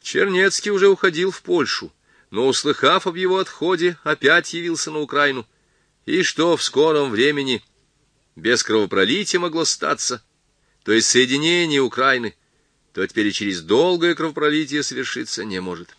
Чернецкий уже уходил в Польшу, но, услыхав об его отходе, опять явился на Украину. И что в скором времени без кровопролития могло статься, то есть соединение Украины, то теперь и через долгое кровопролитие совершиться не может.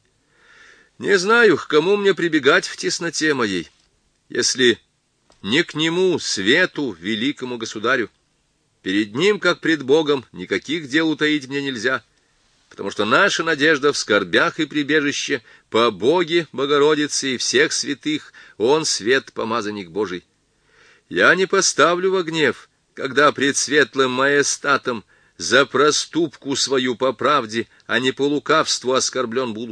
Не знаю, к кому мне прибегать в тесноте моей, если не к нему, свету, великому государю. Перед ним, как пред Богом, никаких дел утаить мне нельзя, потому что наша надежда в скорбях и прибежище по Боге, Богородице и всех святых, он свет помазанник Божий. Я не поставлю во гнев, когда пред светлым маэстатом за проступку свою по правде, а не по лукавству оскорблен буду.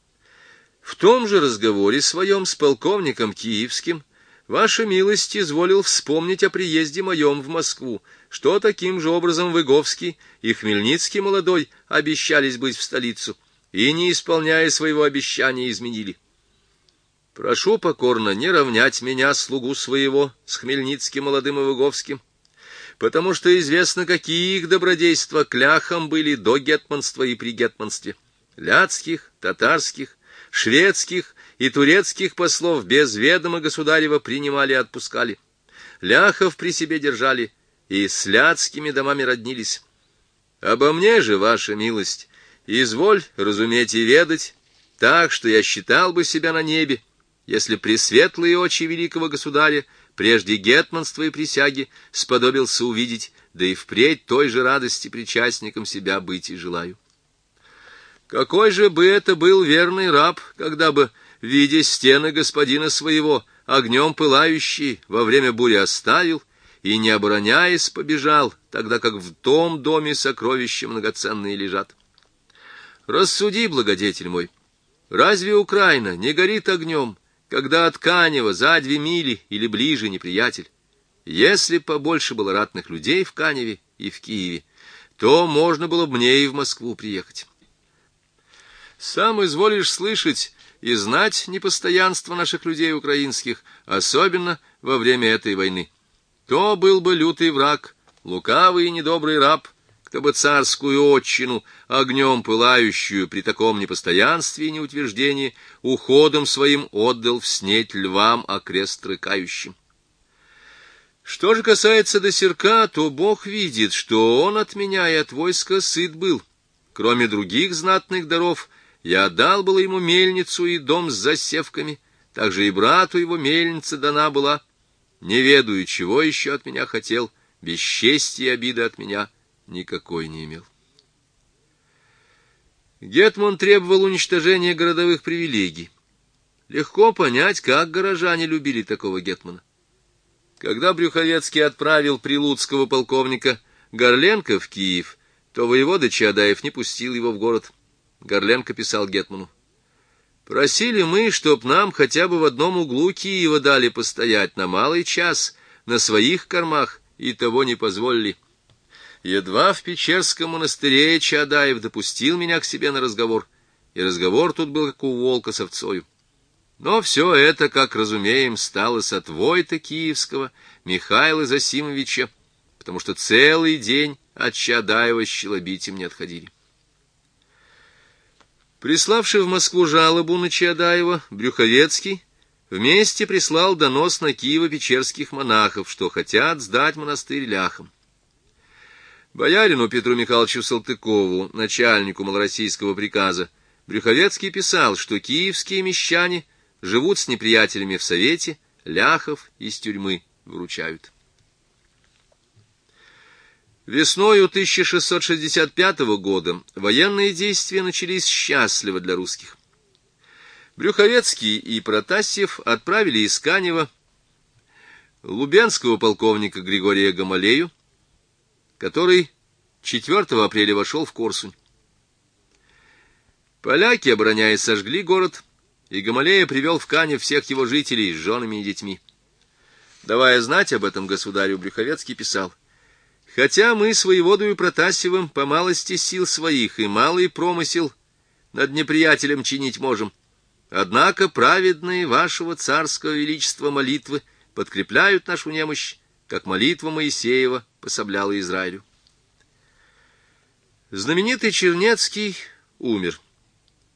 В том же разговоре своем с полковником Киевским Ваша милость изволил вспомнить о приезде моем в Москву, что таким же образом Выговский и Хмельницкий молодой обещались быть в столицу, и, не исполняя своего обещания, изменили. Прошу покорно не равнять меня, слугу своего, с Хмельницким молодым и Выговским, потому что известно, какие их добродейства к ляхам были до гетманства и при гетманстве. Ляцких, татарских, шведских и турецких послов без ведома государева принимали и отпускали. Ляхов при себе держали и с ляцкими домами роднились. Обо мне же, ваша милость, изволь разуметь и ведать, так что я считал бы себя на небе, если пресветлые очи великого государя прежде гетманства и присяги сподобился увидеть, да и впредь той же радости причастником себя быть и желаю. Какой же бы это был верный раб, когда бы, видя стены господина своего, огнем пылающие, во время бури оставил и, не обороняясь, побежал, тогда как в том доме сокровища многоценные лежат. Рассуди, благодетель мой, разве Украина не горит огнем, когда от Канева за 2 мили или ближе неприятель? Если побольше было ратных людей в Каневе и в Киеве, то можно было бы мне и в Москву приехать. Сам изволишь слышать и знать непостоянство наших людей украинских, особенно во время этой войны. То был бы лютый враг, лукавый и недобрый раб, кто бы царскую отчину, огнем пылающую при таком непостоянстве и неутверждении, уходом своим отдал в снеть львам окрест рыкающим. Что же касается досерка, то Бог видит, что он от меня и от войска сыт был. Кроме других знатных даров, я дал было ему мельницу и дом с засевками, также и брату его мельница дана была. Не ведаю, чего еще от меня хотел, бесчестия и обиды от меня никакой не имел. Гетман требовал уничтожения городовых привилегий. Легко понять, как горожане любили такого гетмана. Когда Брюховецкий отправил прилуцкого полковника Горленко в Киев, то воевода Чаадаев не пустил его в город. Горленко писал гетману: «Просили мы, чтоб нам хотя бы в одном углу Киева дали постоять на малый час на своих кормах, и того не позволили. Едва в Печерском монастыре Чаадаев допустил меня к себе на разговор, и разговор тут был как у волка с овцою. Но все это, как разумеем, стало с отвоя-то киевского Михаила Засимовича, потому что целый день от Чаадаева с Щелобитем не отходили». Приславший в Москву жалобу на Чаадаева, Брюховецкий вместе прислал донос на Киево-печерских монахов, что хотят сдать монастырь ляхам. Боярину Петру Михайловичу Салтыкову, начальнику малороссийского приказа, Брюховецкий писал, что киевские мещане живут с неприятелями в совете, ляхов из тюрьмы выручают. Весною 1665 года военные действия начались счастливо для русских. Брюховецкий и Протасьев отправили из Канева лубенского полковника Григория Гамалею, который 4 апреля вошел в Корсунь. Поляки, обороняясь, сожгли город, и Гамалея привел в Канев всех его жителей с женами и детьми. Давая знать об этом государю, Брюховецкий писал: «Хотя мы с воеводою Протасьевым по малости сил своих и малый промысел над неприятелем чинить можем, однако праведные вашего царского величества молитвы подкрепляют нашу немощь, как молитва Моисеева пособляла Израилю». Знаменитый Чернецкий умер.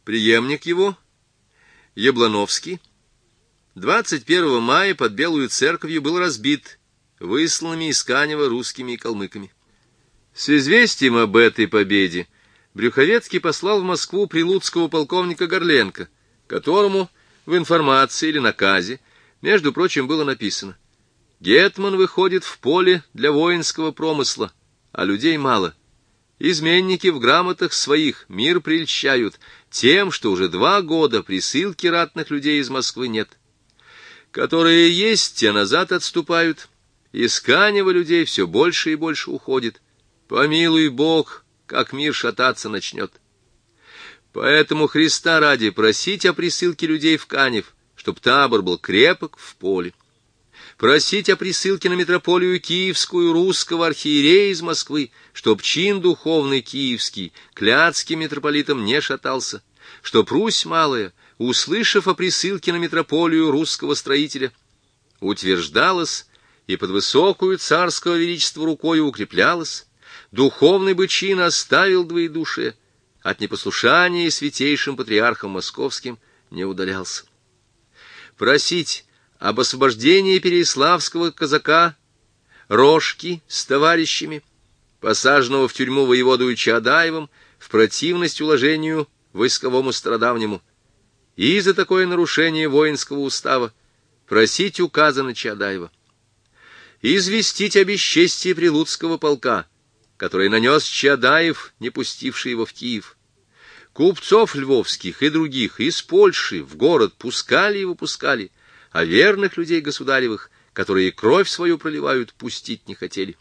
Преемник его, Яблоновский, 21 мая под Белую церковью был разбит высланными из Канева русскими и калмыками. С известием об этой победе Брюховецкий послал в Москву прилуцкого полковника Горленко, которому в информации или наказе, между прочим, было написано: «Гетман выходит в поле для воинского промысла, а людей мало. Изменники в грамотах своих мир прельщают тем, что уже 2 года присылки ратных людей из Москвы нет. Которые есть, те назад отступают, из Канева людей все больше и больше уходит. Помилуй Бог, как мир шататься начнет. Поэтому Христа ради просить о присылке людей в Канев, чтоб табор был крепок в поле. Просить о присылке на митрополию Киевскую русского архиерея из Москвы, чтоб чин духовный киевский клятским митрополитом не шатался, чтоб Русь малая, услышав о присылке на митрополию русского строителя, утверждалась и под высокую царского величества рукою укреплялась, духовный бы чин оставил двоедушие, от непослушания святейшим патриархом московским не удалялся. Просить об освобождении переяславского казака Рожки с товарищами, посаженного в тюрьму воеводою Чаадаевым в противность уложению войсковому стародавнему, и за такое нарушение воинского устава просить указа на Чаадаева. Известить о бесчестии прилуцкого полка, который нанес Чаадаев, не пустивший его в Киев. Купцов львовских и других из Польши в город пускали и выпускали, а верных людей государевых, которые кровь свою проливают, пустить не хотели.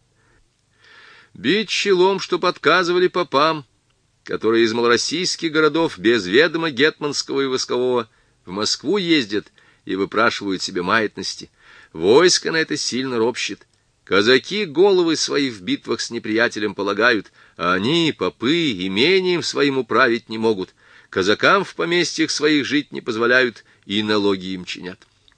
Бить челом, чтоб отказывали попам, которые из малороссийских городов без ведома гетманского и воскового в Москву ездят и выпрашивают себе маятности. Войско на это сильно ропщет. Казаки головы свои в битвах с неприятелем полагают, а они, попы, имением своим управить не могут, казакам в поместьях своих жить не позволяют и налоги им чинят.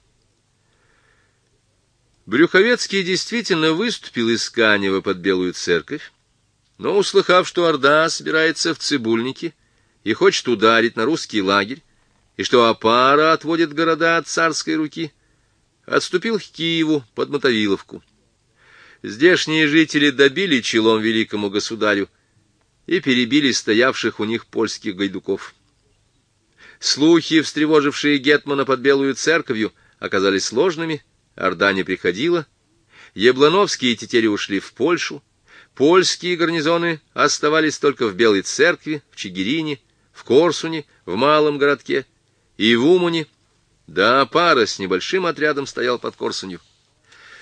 Брюховецкий действительно выступил из Канева под Белую церковь, но, услыхав, что орда собирается в Цибульнике и хочет ударить на русский лагерь, и что опара отводит города от царской руки, отступил к Киеву под Мотовиловку. Здешние жители добили челом великому государю и перебили стоявших у них польских гайдуков. Слухи, встревожившие гетмана под Белую церковью, оказались ложными, орда не приходила, Яблоновские и Тетери ушли в Польшу, польские гарнизоны оставались только в Белой церкви, в Чигирине, в Корсуне, в малом городке и в Умане, да опара с небольшим отрядом стоял под Корсунью.